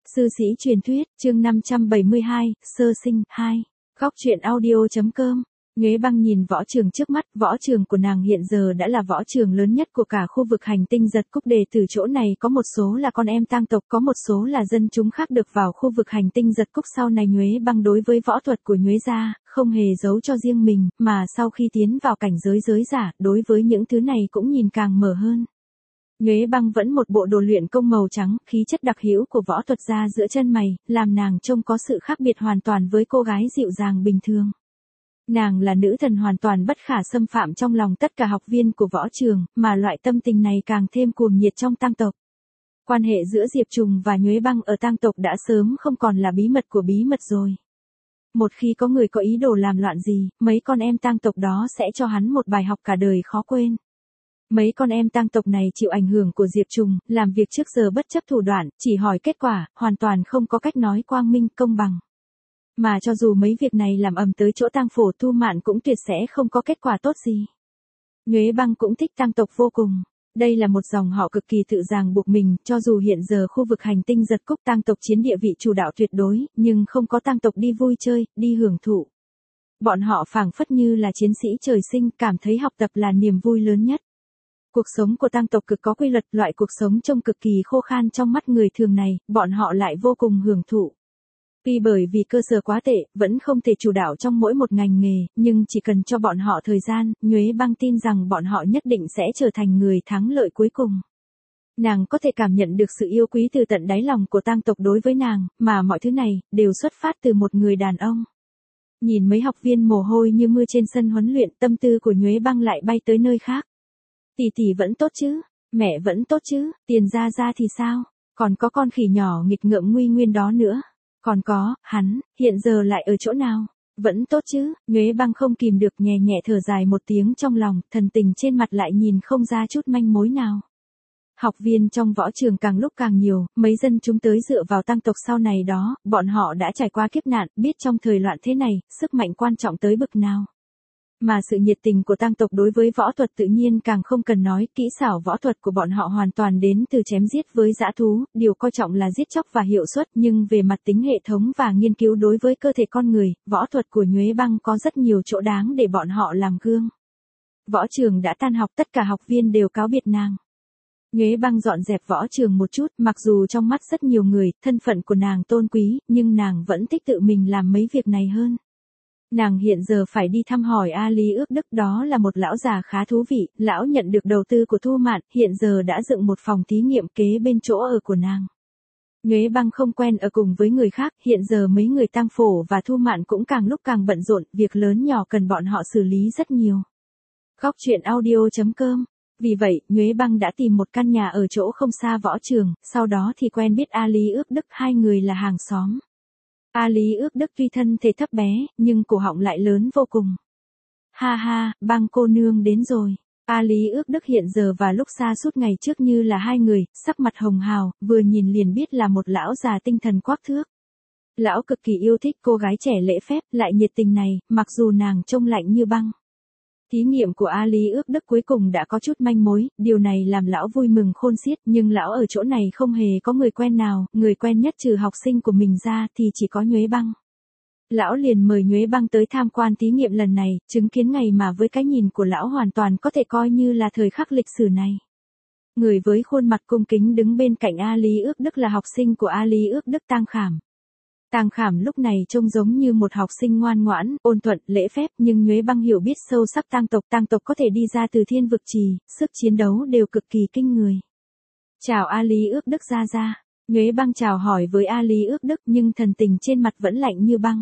Sư sĩ truyền thuyết, chương 572, sơ sinh, 2. Góc truyện audio.com. Nhuế Băng nhìn võ trường trước mắt, võ trường của nàng hiện giờ đã là võ trường lớn nhất của cả khu vực hành tinh giật cúc. Đệ tử chỗ này có một số là con em tang tộc, có một số là dân chúng khác được vào khu vực hành tinh giật cúc. Sau này Nhuế Băng đối với võ thuật của Nhuế gia, không hề giấu cho riêng mình, mà sau khi tiến vào cảnh giới giới giả, đối với những thứ này cũng nhìn càng mở hơn. Nhuế Băng vẫn một bộ đồ luyện công màu trắng, khí chất đặc hữu của võ thuật ra giữa chân mày, làm nàng trông có sự khác biệt hoàn toàn với cô gái dịu dàng bình thường. Nàng là nữ thần hoàn toàn bất khả xâm phạm trong lòng tất cả học viên của võ trường, mà loại tâm tình này càng thêm cuồng nhiệt trong tang tộc. Quan hệ giữa Diệp Trùng và Nhuế Băng ở tang tộc đã sớm không còn là bí mật của bí mật rồi. Một khi có người có ý đồ làm loạn gì, mấy con em tang tộc đó sẽ cho hắn một bài học cả đời khó quên. Mấy con em tang tộc này chịu ảnh hưởng của Diệp Trùng, làm việc trước giờ bất chấp thủ đoạn, chỉ hỏi kết quả, hoàn toàn không có cách nói quang minh, công bằng. Mà cho dù mấy việc này làm ầm tới chỗ tang phổ Thu Mạn cũng tuyệt sẽ không có kết quả tốt gì. Nhuế Băng cũng thích tang tộc vô cùng. Đây là một dòng họ cực kỳ tự ràng buộc mình, cho dù hiện giờ khu vực hành tinh giật cúc tang tộc chiếm địa vị chủ đạo tuyệt đối, nhưng không có tang tộc đi vui chơi, đi hưởng thụ. Bọn họ phảng phất như là chiến sĩ trời sinh, cảm thấy học tập là niềm vui lớn nhất. Cuộc sống của tang tộc cực có quy luật, loại cuộc sống trông cực kỳ khô khan trong mắt người thường này, bọn họ lại vô cùng hưởng thụ. Tuy bởi vì cơ sở quá tệ, vẫn không thể chủ đạo trong mỗi một ngành nghề, nhưng chỉ cần cho bọn họ thời gian, Nhuế Băng tin rằng bọn họ nhất định sẽ trở thành người thắng lợi cuối cùng. Nàng có thể cảm nhận được sự yêu quý từ tận đáy lòng của tang tộc đối với nàng, mà mọi thứ này, đều xuất phát từ một người đàn ông. Nhìn mấy học viên mồ hôi như mưa trên sân huấn luyện, tâm tư của Nhuế Băng lại bay tới nơi khác. Tỷ tỷ vẫn tốt chứ, mẹ vẫn tốt chứ, Tiền gia gia thì sao, còn có con khỉ nhỏ nghịch ngợm nguy nguyên đó nữa. Còn có, hắn, hiện giờ lại ở chỗ nào? Vẫn tốt chứ, Nhuế Băng không kìm được nhẹ nhẹ thở dài một tiếng trong lòng, thần tình trên mặt lại nhìn không ra chút manh mối nào. Học viên trong võ trường càng lúc càng nhiều, mấy dân chúng tới dựa vào tang tộc sau này đó, bọn họ đã trải qua kiếp nạn, biết trong thời loạn thế này, sức mạnh quan trọng tới bực nào. Mà sự nhiệt tình của tang tộc đối với võ thuật tự nhiên càng không cần nói, kỹ xảo võ thuật của bọn họ hoàn toàn đến từ chém giết với dã thú, điều coi trọng là giết chóc và hiệu suất, nhưng về mặt tính hệ thống và nghiên cứu đối với cơ thể con người, võ thuật của Nhuế Băng có rất nhiều chỗ đáng để bọn họ làm gương. Võ trường đã tan học, tất cả học viên đều cáo biệt nàng. Nhuế Băng dọn dẹp võ trường một chút, mặc dù trong mắt rất nhiều người, thân phận của nàng tôn quý, nhưng nàng vẫn thích tự mình làm mấy việc này hơn. Nàng hiện giờ phải đi thăm hỏi A Lý Ước Đức, đó là một lão già khá thú vị, lão nhận được đầu tư của Thu Mạn, hiện giờ đã dựng một phòng thí nghiệm kế bên chỗ ở của nàng. Nhuế Băng không quen ở cùng với người khác, hiện giờ mấy người tang phổ và Thu Mạn cũng càng lúc càng bận rộn, việc lớn nhỏ cần bọn họ xử lý rất nhiều. Góc truyện audio.com. Vì vậy, Nhuế Băng đã tìm một căn nhà ở chỗ không xa võ trường, sau đó thì quen biết A Lý Ước Đức, hai người là hàng xóm. A Lý Ước Đức tuy thân thể thấp bé, nhưng cổ họng lại lớn vô cùng. Ha ha, Băng cô nương đến rồi. A Lý Ước Đức hiện giờ và lúc xa suốt ngày trước như là hai người, sắc mặt hồng hào, vừa nhìn liền biết là một lão già tinh thần quắc thước. Lão cực kỳ yêu thích cô gái trẻ lễ phép, lại nhiệt tình này, mặc dù nàng trông lạnh như băng. Thí nghiệm của A Lý Ước Đức cuối cùng đã có chút manh mối, điều này làm lão vui mừng khôn xiết, nhưng lão ở chỗ này không hề có người quen nào, người quen nhất trừ học sinh của mình ra thì chỉ có Nhuế Băng. Lão liền mời Nhuế Băng tới tham quan thí nghiệm lần này, chứng kiến ngày mà với cái nhìn của lão hoàn toàn có thể coi như là thời khắc lịch sử này. Người với khuôn mặt cung kính đứng bên cạnh A Lý Ước Đức là học sinh của A Lý Ước Đức, Tang Khảm. Tang Khảm lúc này trông giống như một học sinh ngoan ngoãn, ôn thuận, lễ phép, nhưng Nhuế Băng hiểu biết sâu sắc tang tộc có thể đi ra từ thiên vực trì, sức chiến đấu đều cực kỳ kinh người. Chào A Lý Ước Đức gia gia. Nhuế Băng chào hỏi với A Lý Ước Đức nhưng thần tình trên mặt vẫn lạnh như băng.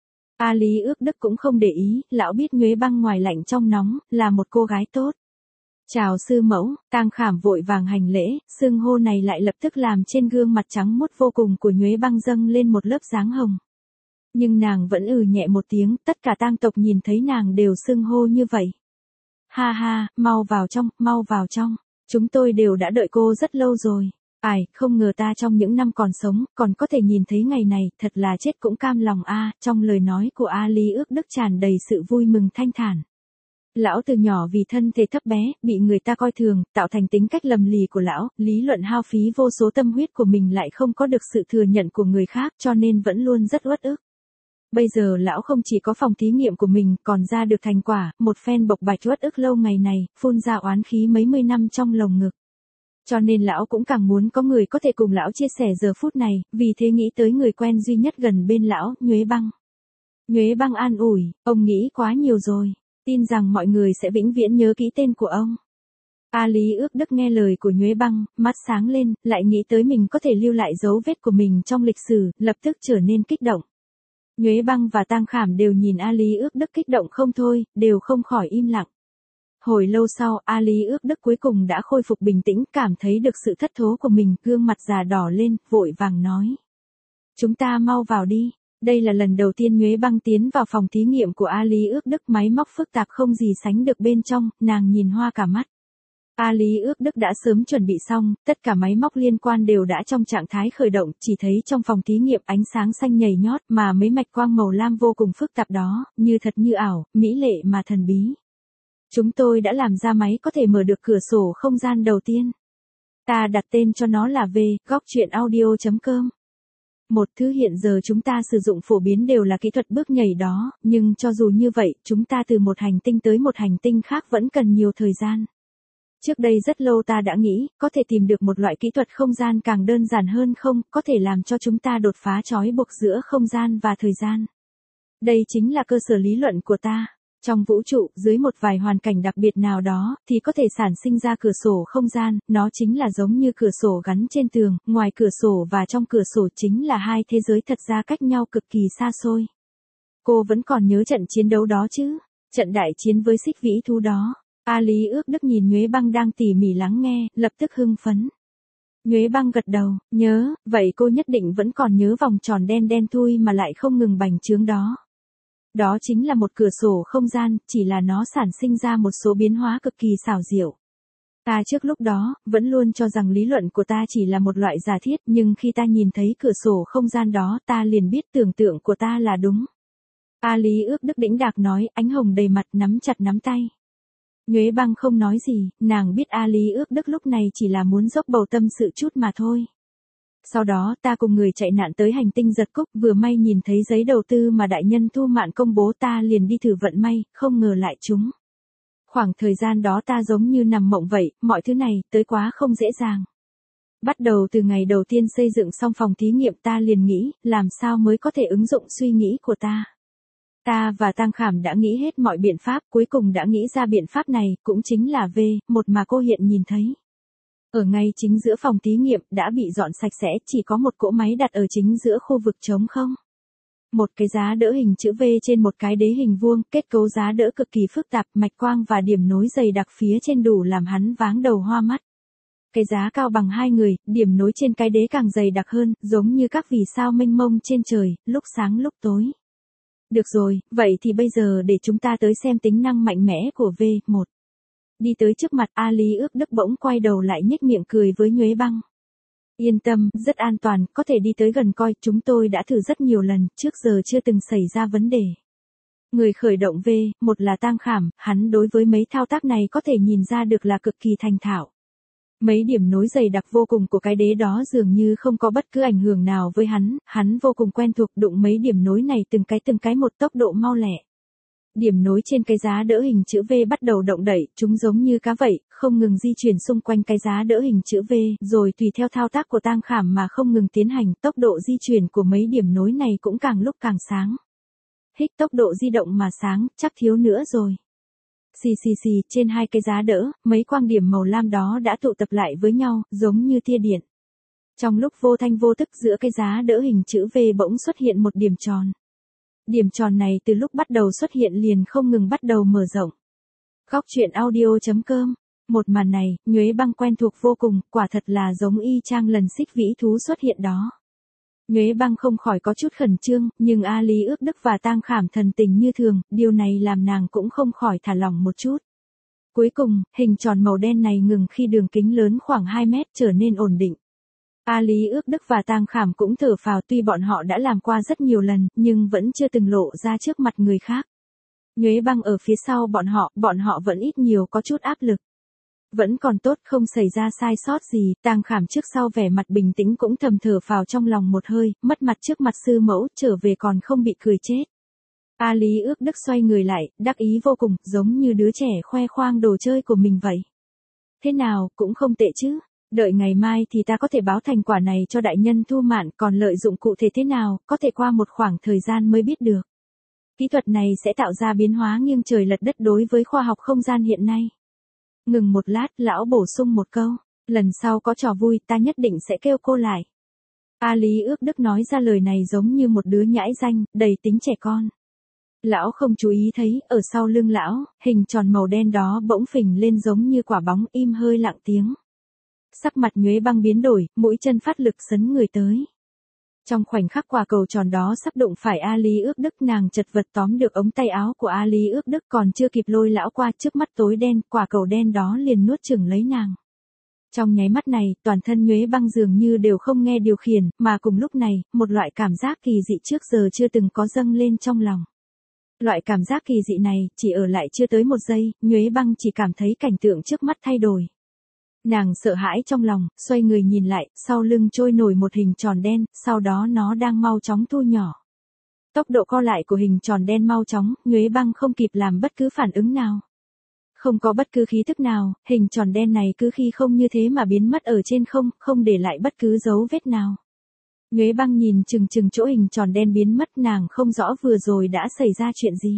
A Lý Ước Đức cũng không để ý, lão biết Nhuế Băng ngoài lạnh trong nóng, là một cô gái tốt. Chào sư mẫu, Tang Khảm vội vàng hành lễ, xưng hô này lại lập tức làm trên gương mặt trắng muốt vô cùng của Nhuế Băng dâng lên một lớp dáng hồng. Nhưng nàng vẫn nhẹ một tiếng, tất cả tang tộc nhìn thấy nàng đều xưng hô như vậy. Ha ha, mau vào trong, chúng tôi đều đã đợi cô rất lâu rồi. Ai, không ngờ ta trong những năm còn sống, còn có thể nhìn thấy ngày này, thật là chết cũng cam lòng a. Trong lời nói của A Lý Ước Đức tràn đầy sự vui mừng thanh thản. Lão từ nhỏ vì thân thể thấp bé, bị người ta coi thường, tạo thành tính cách lầm lì của lão, lý luận hao phí vô số tâm huyết của mình lại không có được sự thừa nhận của người khác cho nên vẫn luôn rất uất ức. Bây giờ lão không chỉ có phòng thí nghiệm của mình còn ra được thành quả, một phen bộc bạch uất ức lâu ngày này, phun ra oán khí mấy mươi năm trong lồng ngực. Cho nên lão cũng càng muốn có người có thể cùng lão chia sẻ giờ phút này, vì thế nghĩ tới người quen duy nhất gần bên lão, Nhuế Băng. Nhuế Băng an ủi, ông nghĩ quá nhiều rồi, tin rằng mọi người sẽ vĩnh viễn nhớ kỹ tên của ông. A Lý Ước Đức nghe lời của Nhuế Băng, mắt sáng lên, lại nghĩ tới mình có thể lưu lại dấu vết của mình trong lịch sử, lập tức trở nên kích động. Nhuế Băng và Tang Khảm đều nhìn A Lý Ước Đức kích động không thôi, đều không khỏi im lặng. Hồi lâu sau, A Lý Ước Đức cuối cùng đã khôi phục bình tĩnh, cảm thấy được sự thất thố của mình, gương mặt già đỏ lên, vội vàng nói. Chúng ta mau vào đi. Đây là lần đầu tiên Nhuế Băng tiến vào phòng thí nghiệm của A Lý Ước Đức, máy móc phức tạp không gì sánh được bên trong, nàng nhìn hoa cả mắt. A Lý Ước Đức đã sớm chuẩn bị xong, tất cả máy móc liên quan đều đã trong trạng thái khởi động, chỉ thấy trong phòng thí nghiệm ánh sáng xanh nhảy nhót mà mấy mạch quang màu lam vô cùng phức tạp đó, như thật như ảo, mỹ lệ mà thần bí. Chúng tôi đã làm ra máy có thể mở được cửa sổ không gian đầu tiên. Ta đặt tên cho nó là V, góc truyện audio.com. Một thứ hiện giờ chúng ta sử dụng phổ biến đều là kỹ thuật bước nhảy đó, nhưng cho dù như vậy, chúng ta từ một hành tinh tới một hành tinh khác vẫn cần nhiều thời gian. Trước đây rất lâu ta đã nghĩ, có thể tìm được một loại kỹ thuật không gian càng đơn giản hơn không, có thể làm cho chúng ta đột phá trói buộc giữa không gian và thời gian. Đây chính là cơ sở lý luận của ta. Trong vũ trụ, dưới một vài hoàn cảnh đặc biệt nào đó, thì có thể sản sinh ra cửa sổ không gian, nó chính là giống như cửa sổ gắn trên tường, ngoài cửa sổ và trong cửa sổ chính là hai thế giới thật ra cách nhau cực kỳ xa xôi. Cô vẫn còn nhớ trận chiến đấu đó chứ? Trận đại chiến với xích vĩ thú đó. A Lý Ước Đức nhìn Nhuế Băng đang tỉ mỉ lắng nghe, lập tức hưng phấn. Nhuế Băng gật đầu, nhớ, vậy cô nhất định vẫn còn nhớ vòng tròn đen đen thui mà lại không ngừng bành trướng đó. Đó chính là một cửa sổ không gian, chỉ là nó sản sinh ra một số biến hóa cực kỳ xảo diệu. Ta trước lúc đó, vẫn luôn cho rằng lý luận của ta chỉ là một loại giả thiết, nhưng khi ta nhìn thấy cửa sổ không gian đó ta liền biết tưởng tượng của ta là đúng. A Lý Ước Đức đĩnh đạc nói, ánh hồng đầy mặt, nắm chặt nắm tay. Nhuế Băng không nói gì, nàng biết A Lý Ước Đức lúc này chỉ là muốn dốc bầu tâm sự chút mà thôi. Sau đó ta cùng người chạy nạn tới hành tinh Giật Cúc, vừa may nhìn thấy giấy đầu tư mà đại nhân Thu Mạn công bố, ta liền đi thử vận may, không ngờ lại trúng. Khoảng thời gian đó ta giống như nằm mộng vậy, mọi thứ này tới quá không dễ dàng. Bắt đầu từ ngày đầu tiên xây dựng xong phòng thí nghiệm ta liền nghĩ, làm sao mới có thể ứng dụng suy nghĩ của ta. Ta và Tang Khảm đã nghĩ hết mọi biện pháp, cuối cùng đã nghĩ ra biện pháp này, cũng chính là V1 mà cô hiện nhìn thấy. Ở ngay chính giữa phòng thí nghiệm, đã bị dọn sạch sẽ, chỉ có một cỗ máy đặt ở chính giữa khu vực trống không. Một cái giá đỡ hình chữ V trên một cái đế hình vuông, kết cấu giá đỡ cực kỳ phức tạp, mạch quang và điểm nối dày đặc phía trên đủ làm hắn váng đầu hoa mắt. Cái giá cao bằng hai người, điểm nối trên cái đế càng dày đặc hơn, giống như các vì sao mênh mông trên trời, lúc sáng lúc tối. Được rồi, vậy thì bây giờ để chúng ta tới xem tính năng mạnh mẽ của V1. Đi tới trước mặt A Lý Ước Đức bỗng quay đầu lại nhếch miệng cười với Nhuế Băng. Yên tâm, rất an toàn, có thể đi tới gần coi, chúng tôi đã thử rất nhiều lần, trước giờ chưa từng xảy ra vấn đề. Người khởi động V1 là Tang Khảm, hắn đối với mấy thao tác này có thể nhìn ra được là cực kỳ thành thạo. Mấy điểm nối dày đặc vô cùng của cái đế đó dường như không có bất cứ ảnh hưởng nào với hắn vô cùng quen thuộc, đụng mấy điểm nối này từng cái một tốc độ mau lẹ. Điểm nối trên cái giá đỡ hình chữ V bắt đầu động đẩy, chúng giống như cá vậy, không ngừng di chuyển xung quanh cái giá đỡ hình chữ V, rồi tùy theo thao tác của Tang Khảm mà không ngừng tiến hành, tốc độ di chuyển của mấy điểm nối này cũng càng lúc càng sáng. Hích, tốc độ di động mà sáng, chắc thiếu nữa rồi. Xì, trên hai cái giá đỡ, mấy quang điểm màu lam đó đã tụ tập lại với nhau, giống như tia điện. Trong lúc vô thanh vô tức giữa cái giá đỡ hình chữ V bỗng xuất hiện một điểm tròn. Điểm tròn này từ lúc bắt đầu xuất hiện liền không ngừng bắt đầu mở rộng. Góc truyện audio.com. Một màn này, Nhuế Băng quen thuộc vô cùng, quả thật là giống y chang lần xích vĩ thú xuất hiện đó. Nhuế Băng không khỏi có chút khẩn trương, nhưng A Lý Ước Đức và Tang Khảm thần tình như thường, điều này làm nàng cũng không khỏi thả lỏng một chút. Cuối cùng, hình tròn màu đen này ngừng khi đường kính lớn khoảng 2 mét trở nên ổn định. A Lý Ước Đức và Tang Khảm cũng thở phào, tuy bọn họ đã làm qua rất nhiều lần, nhưng vẫn chưa từng lộ ra trước mặt người khác. Nhuế Băng ở phía sau bọn họ vẫn ít nhiều có chút áp lực. Vẫn còn tốt không xảy ra sai sót gì, Tang Khảm trước sau vẻ mặt bình tĩnh cũng thầm thở phào trong lòng một hơi, mất mặt trước mặt sư mẫu, trở về còn không bị cười chết. A Lý Ước Đức xoay người lại, đắc ý vô cùng, giống như đứa trẻ khoe khoang đồ chơi của mình vậy. Thế nào, cũng không tệ chứ. Đợi ngày mai thì ta có thể báo thành quả này cho đại nhân Thu Mạn, còn lợi dụng cụ thể thế nào, có thể qua một khoảng thời gian mới biết được. Kỹ thuật này sẽ tạo ra biến hóa nghiêng trời lật đất đối với khoa học không gian hiện nay. Ngừng một lát, lão bổ sung một câu, lần sau có trò vui ta nhất định sẽ kêu cô lại. A Lý Ước Đức nói ra lời này giống như một đứa nhãi danh, đầy tính trẻ con. Lão không chú ý thấy, ở sau lưng lão, hình tròn màu đen đó bỗng phình lên giống như quả bóng, im hơi lặng tiếng. Sắc mặt Nhuế Băng biến đổi, mũi chân phát lực sấn người tới. Trong khoảnh khắc quả cầu tròn đó sắp đụng phải A Lý Ước Đức, nàng chật vật tóm được ống tay áo của A Lý Ước Đức, còn chưa kịp lôi lão qua, trước mắt tối đen, quả cầu đen đó liền nuốt chửng lấy nàng. Trong nháy mắt này, toàn thân Nhuế Băng dường như đều không nghe điều khiển, mà cùng lúc này, một loại cảm giác kỳ dị trước giờ chưa từng có dâng lên trong lòng. Loại cảm giác kỳ dị này, chỉ ở lại chưa tới một giây, Nhuế Băng chỉ cảm thấy cảnh tượng trước mắt thay đổi. Nàng sợ hãi trong lòng, xoay người nhìn lại, sau lưng trôi nổi một hình tròn đen, sau đó nó đang mau chóng thu nhỏ. Tốc độ co lại của hình tròn đen mau chóng, Nhuế Băng không kịp làm bất cứ phản ứng nào. Không có bất cứ khí thức nào, hình tròn đen này cứ khi không như thế mà biến mất ở trên không, không để lại bất cứ dấu vết nào. Nhuế Băng nhìn chừng chừng chỗ hình tròn đen biến mất, nàng không rõ vừa rồi đã xảy ra chuyện gì.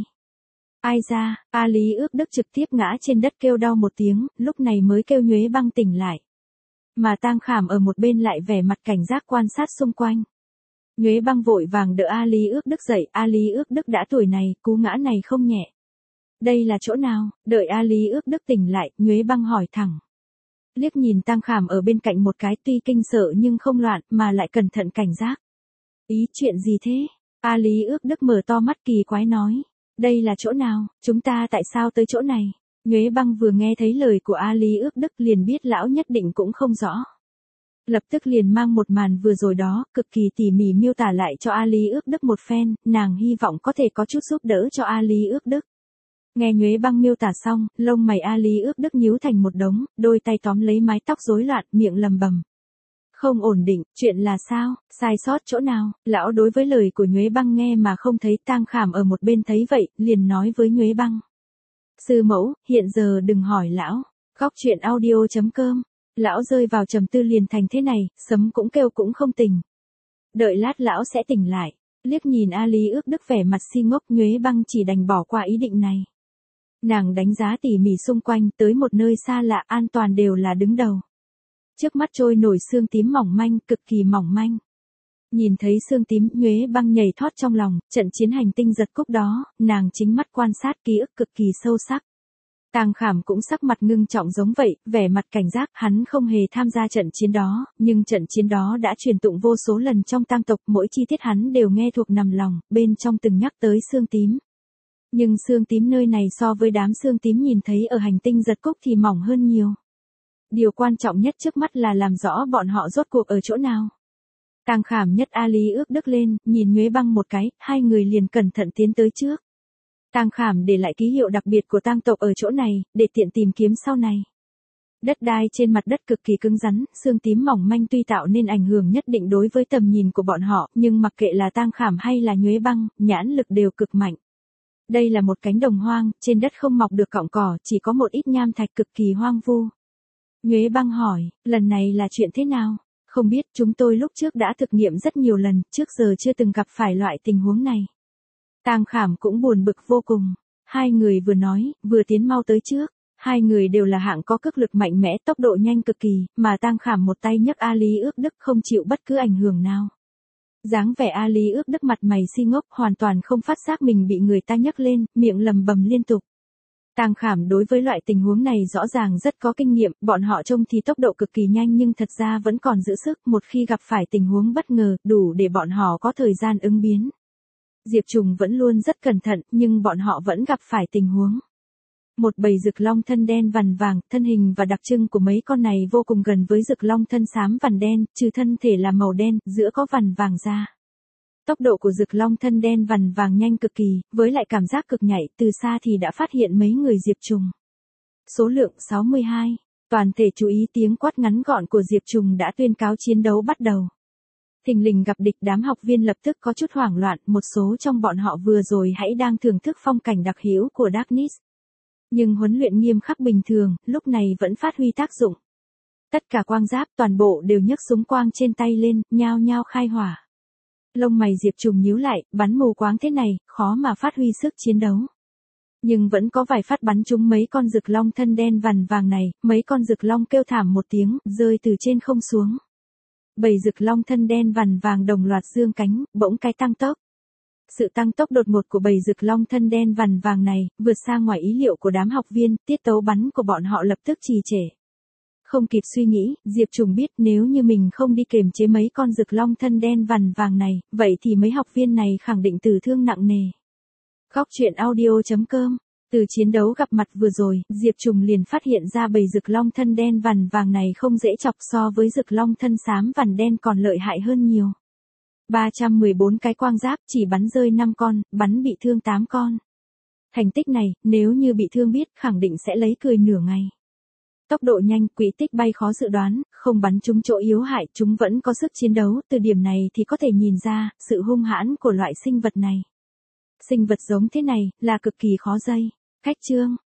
Ai ra, A Lý Ước Đức trực tiếp ngã trên đất kêu đau một tiếng, lúc này mới kêu Nhuế Băng tỉnh lại. Mà Tang Khảm ở một bên lại vẻ mặt cảnh giác quan sát xung quanh. Nhuế Băng vội vàng đỡ A Lý Ước Đức dậy, A Lý Ước Đức đã tuổi này, cú ngã này không nhẹ. Đây là chỗ nào? Đợi A Lý Ước Đức tỉnh lại, Nhuế Băng hỏi thẳng. Liếc nhìn Tang Khảm ở bên cạnh một cái, tuy kinh sợ nhưng không loạn, mà lại cẩn thận cảnh giác. Ý chuyện gì thế? A Lý Ước Đức mở to mắt kỳ quái nói. Đây là chỗ nào, chúng ta tại sao tới chỗ này? Nhuế Băng vừa nghe thấy lời của A Lý Ước Đức liền biết lão nhất định cũng không rõ. Lập tức liền mang một màn vừa rồi đó, cực kỳ tỉ mỉ miêu tả lại cho A Lý Ước Đức một phen, nàng hy vọng có thể có chút giúp đỡ cho A Lý Ước Đức. Nghe Nhuế Băng miêu tả xong, lông mày A Lý Ước Đức nhíu thành một đống, đôi tay tóm lấy mái tóc rối loạn, miệng lầm bầm. Không ổn định, chuyện là sao, sai sót chỗ nào? Lão đối với lời của Nhuế Băng nghe mà không thấy. Tang Khảm ở một bên thấy vậy, liền nói với Nhuế Băng. Sư mẫu, hiện giờ đừng hỏi lão. Góc truyện audio.com. Lão rơi vào trầm tư liền thành thế này, sấm cũng kêu cũng không tỉnh. Đợi lát lão sẽ tỉnh lại. Liếc nhìn A Lý Ước Đức vẻ mặt si ngốc, Nhuế Băng chỉ đành bỏ qua ý định này. Nàng đánh giá tỉ mỉ xung quanh, tới một nơi xa lạ, an toàn đều là đứng đầu. Trước mắt trôi nổi xương tím mỏng manh, cực kỳ mỏng manh. Nhìn thấy xương tím, Nhuế Băng nhảy thoát trong lòng, trận chiến hành tinh giật cúc đó, nàng chính mắt quan sát ký ức cực kỳ sâu sắc. Tang Khảm cũng sắc mặt ngưng trọng giống vậy, vẻ mặt cảnh giác, hắn không hề tham gia trận chiến đó, nhưng trận chiến đó đã truyền tụng vô số lần trong Tang tộc, mỗi chi tiết hắn đều nghe thuộc nằm lòng, bên trong từng nhắc tới xương tím. Nhưng xương tím nơi này so với đám xương tím nhìn thấy ở hành tinh giật cúc thì mỏng hơn nhiều. Điều quan trọng nhất trước mắt là làm rõ bọn họ rốt cuộc ở chỗ nào. Tang Khảm nhất A Lý Ước Đức lên, nhìn Nhuế Băng một cái, hai người liền cẩn thận tiến tới trước. Tang Khảm để lại ký hiệu đặc biệt của Tang tộc ở chỗ này, để tiện tìm kiếm sau này. Đất đai trên mặt đất cực kỳ cứng rắn, xương tím mỏng manh tuy tạo nên ảnh hưởng nhất định đối với tầm nhìn của bọn họ, nhưng mặc kệ là Tang Khảm hay là Nhuế Băng, nhãn lực đều cực mạnh. Đây là một cánh đồng hoang, trên đất không mọc được cọng cỏ, chỉ có một ít nham thạch cực kỳ hoang vu. Nhuế Băng hỏi, lần này là chuyện thế nào? Không biết, chúng tôi lúc trước đã thực nghiệm rất nhiều lần, trước giờ chưa từng gặp phải loại tình huống này. Tang Khảm cũng buồn bực vô cùng. Hai người vừa nói, vừa tiến mau tới trước. Hai người đều là hạng có cước lực mạnh mẽ, tốc độ nhanh cực kỳ, mà Tang Khảm một tay nhấc A Lý Ước Đức không chịu bất cứ ảnh hưởng nào. Dáng vẻ A Lý Ước Đức mặt mày si ngốc, hoàn toàn không phát giác mình bị người ta nhấc lên, miệng lầm bầm liên tục. Tang Khảm đối với loại tình huống này rõ ràng rất có kinh nghiệm, bọn họ trông thì tốc độ cực kỳ nhanh nhưng thật ra vẫn còn giữ sức, một khi gặp phải tình huống bất ngờ, đủ để bọn họ có thời gian ứng biến. Diệp Trùng vẫn luôn rất cẩn thận, nhưng bọn họ vẫn gặp phải tình huống. Một bầy rực long thân đen vằn vàng, thân hình và đặc trưng của mấy con này vô cùng gần với rực long thân xám vằn đen, trừ thân thể là màu đen, giữa có vằn vàng da. Tốc độ của rực long thân đen vằn vàng nhanh cực kỳ, với lại cảm giác cực nhạy, từ xa thì đã phát hiện mấy người Diệp Trùng. Số lượng 62. Toàn thể chú ý tiếng quát ngắn gọn của Diệp Trùng đã tuyên cáo chiến đấu bắt đầu. Thình lình gặp địch, đám học viên lập tức có chút hoảng loạn, một số trong bọn họ vừa rồi hãy đang thưởng thức phong cảnh đặc hữu của Darkness. Nhưng huấn luyện nghiêm khắc bình thường, lúc này vẫn phát huy tác dụng. Tất cả quang giáp toàn bộ đều nhấc súng quang trên tay lên, nhao nhao khai hỏa. Lông mày Diệp Trùng nhíu lại, bắn mù quáng thế này, khó mà phát huy sức chiến đấu. Nhưng vẫn có vài phát bắn trúng mấy con rực long thân đen vằn vàng này, mấy con rực long kêu thảm một tiếng, rơi từ trên không xuống. Bầy rực long thân đen vằn vàng đồng loạt dương cánh, bỗng cái tăng tốc. Sự tăng tốc đột ngột của bầy rực long thân đen vằn vàng này, vượt xa ngoài ý liệu của đám học viên, tiết tấu bắn của bọn họ lập tức trì trệ. Không kịp suy nghĩ, Diệp Trùng biết nếu như mình không đi kiềm chế mấy con rực long thân đen vằn vàng này, vậy thì mấy học viên này khẳng định tử thương nặng nề. Góc truyện audio.com. Từ chiến đấu gặp mặt vừa rồi, Diệp Trùng liền phát hiện ra bầy rực long thân đen vằn vàng này không dễ chọc, so với rực long thân xám vằn đen còn lợi hại hơn nhiều. 314 cái quang giáp chỉ bắn rơi 5 con, bắn bị thương 8 con. Thành tích này, nếu như bị thương biết khẳng định sẽ lấy cười nửa ngày. Tốc độ nhanh, quỹ tích bay khó dự đoán, không bắn trúng chỗ yếu hại, chúng vẫn có sức chiến đấu, từ điểm này thì có thể nhìn ra sự hung hãn của loại sinh vật này. Sinh vật giống thế này là cực kỳ khó dây. Cách chương